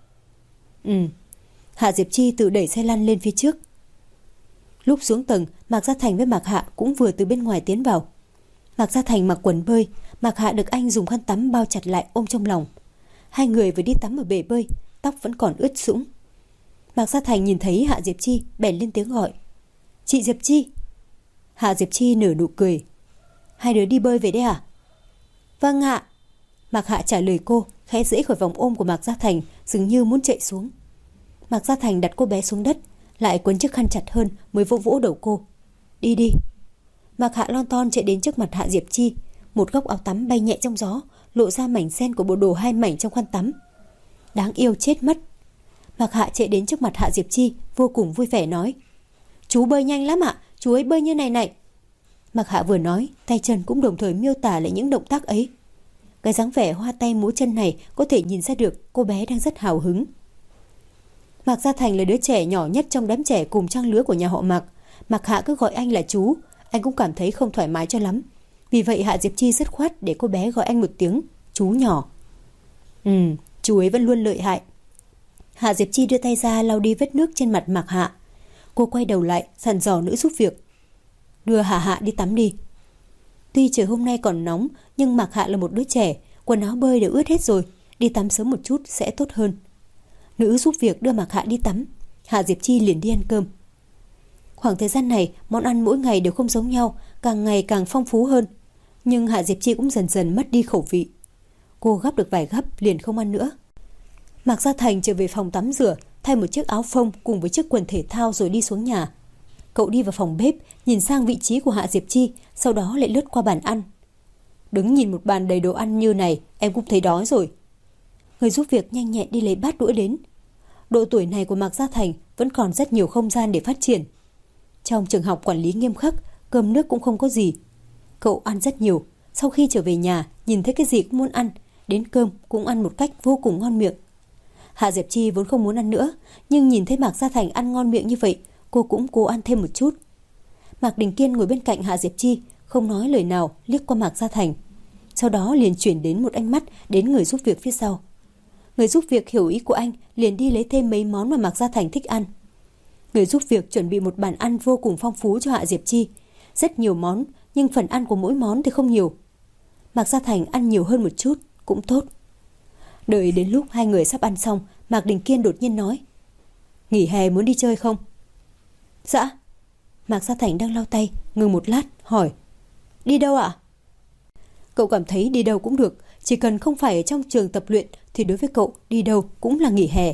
Hạ Diệp Chi tự đẩy xe lăn lên phía trước. Lúc xuống tầng, Mạc Gia Thành với Mạc Hạ cũng vừa từ bên ngoài tiến vào. Mạc Gia Thành mặc quần bơi, Mạc Hạ được anh dùng khăn tắm bao chặt lại ôm trong lòng. Hai người vừa đi tắm ở bể bơi, tóc vẫn còn ướt sũng. Mạc Gia Thành nhìn thấy Hạ Diệp Chi bèn lên tiếng gọi. Chị Diệp Chi. Hạ Diệp Chi nở nụ cười. Hai đứa đi bơi về đấy à? Vâng ạ. Mạc Hạ trả lời cô, khẽ giãy khỏi vòng ôm của Mạc Gia Thành, dường như muốn chạy xuống. Mạc Gia Thành đặt cô bé xuống đất, lại quấn chiếc khăn chặt hơn mới vỗ vỗ đầu cô. Đi đi. Mạc Hạ lon ton chạy đến trước mặt Hạ Diệp Chi. Một góc áo tắm bay nhẹ trong gió, lộ ra mảnh sen của bộ đồ hai mảnh trong khăn tắm. Đáng yêu chết mất. Mạc Hạ chạy đến trước mặt Hạ Diệp Chi, vô cùng vui vẻ nói. Chú bơi nhanh lắm ạ, chú ấy bơi như này này. Mạc Hạ vừa nói, tay chân cũng đồng thời miêu tả lại những động tác ấy. Cái dáng vẻ hoa tay múa chân này có thể nhìn ra được cô bé đang rất hào hứng. Mạc Gia Thành là đứa trẻ nhỏ nhất trong đám trẻ cùng trang lứa của nhà họ Mạc. Mạc Hạ cứ gọi anh là chú, anh cũng cảm thấy không thoải mái cho lắm. Vì vậy Hạ Diệp Chi dứt khoát để cô bé gọi anh một tiếng chú nhỏ. Chú ấy vẫn luôn lợi hại. Hạ Diệp Chi đưa tay ra lau đi vết nước trên mặt Mạc Hạ. Cô quay đầu lại dặn dò nữ giúp việc. Đưa Hạ Hạ đi tắm đi. Tuy trời hôm nay còn nóng, nhưng Mạc Hạ là một đứa trẻ, quần áo bơi đều ướt hết rồi, đi tắm sớm một chút sẽ tốt hơn. Nữ giúp việc đưa Mạc Hạ đi tắm, Hạ Diệp Chi liền đi ăn cơm. Khoảng thời gian này, món ăn mỗi ngày đều không giống nhau, càng ngày càng phong phú hơn. Nhưng Hạ Diệp Chi cũng dần dần mất đi khẩu vị. Cô gắp được vài gắp liền không ăn nữa. Mạc Gia Thành trở về phòng tắm rửa, thay một chiếc áo phông cùng với chiếc quần thể thao rồi đi xuống nhà. Cậu đi vào phòng bếp, nhìn sang vị trí của Hạ Diệp Chi, sau đó lại lướt qua bàn ăn. Đứng nhìn một bàn đầy đồ ăn như này, em cũng thấy đói rồi. Người giúp việc nhanh nhẹn đi lấy bát đũa đến. Độ tuổi này của Mạc Gia Thành vẫn còn rất nhiều không gian để phát triển. Trong trường học quản lý nghiêm khắc, cơm nước cũng không có gì. Cậu ăn rất nhiều, sau khi trở về nhà, nhìn thấy cái gì cũng muốn ăn, đến cơm cũng ăn một cách vô cùng ngon miệng. Hạ Diệp Chi vốn không muốn ăn nữa, nhưng nhìn thấy Mạc Gia Thành ăn ngon miệng như vậy, cô cũng cố ăn thêm một chút. Mạc Đình Kiên ngồi bên cạnh Hạ Diệp Chi, không nói lời nào, liếc qua Mạc Gia Thành. Sau đó liền chuyển đến một ánh mắt đến người giúp việc phía sau. Người giúp việc hiểu ý của anh, liền đi lấy thêm mấy món mà Mạc Gia Thành thích ăn. Người giúp việc chuẩn bị một bàn ăn vô cùng phong phú cho Hạ Diệp Chi. Rất nhiều món, nhưng phần ăn của mỗi món thì không nhiều. Mạc Gia Thành ăn nhiều hơn một chút, cũng tốt. Đợi đến lúc hai người sắp ăn xong, Mạc Đình Kiên đột nhiên nói. Nghỉ hè muốn đi chơi không? Dạ. Mạc Gia Thành đang lau tay, ngừng một lát, hỏi. Đi đâu ạ? Cậu cảm thấy đi đâu cũng được, chỉ cần không phải ở trong trường tập luyện thì đối với cậu đi đâu cũng là nghỉ hè.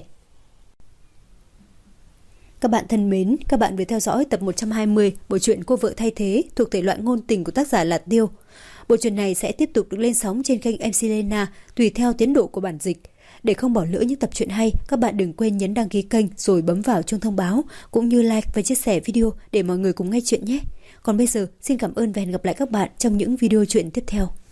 Các bạn thân mến, các bạn vừa theo dõi tập 120 bộ truyện Cô vợ thay thế thuộc thể loại ngôn tình của tác giả Lạt Tiêu. Bộ truyện này sẽ tiếp tục được lên sóng trên kênh MC Lena tùy theo tiến độ của bản dịch. Để không bỏ lỡ những tập truyện hay, các bạn đừng quên nhấn đăng ký kênh rồi bấm vào chuông thông báo, cũng như like và chia sẻ video để mọi người cùng nghe chuyện nhé. Còn bây giờ, xin cảm ơn và hẹn gặp lại các bạn trong những video truyện tiếp theo.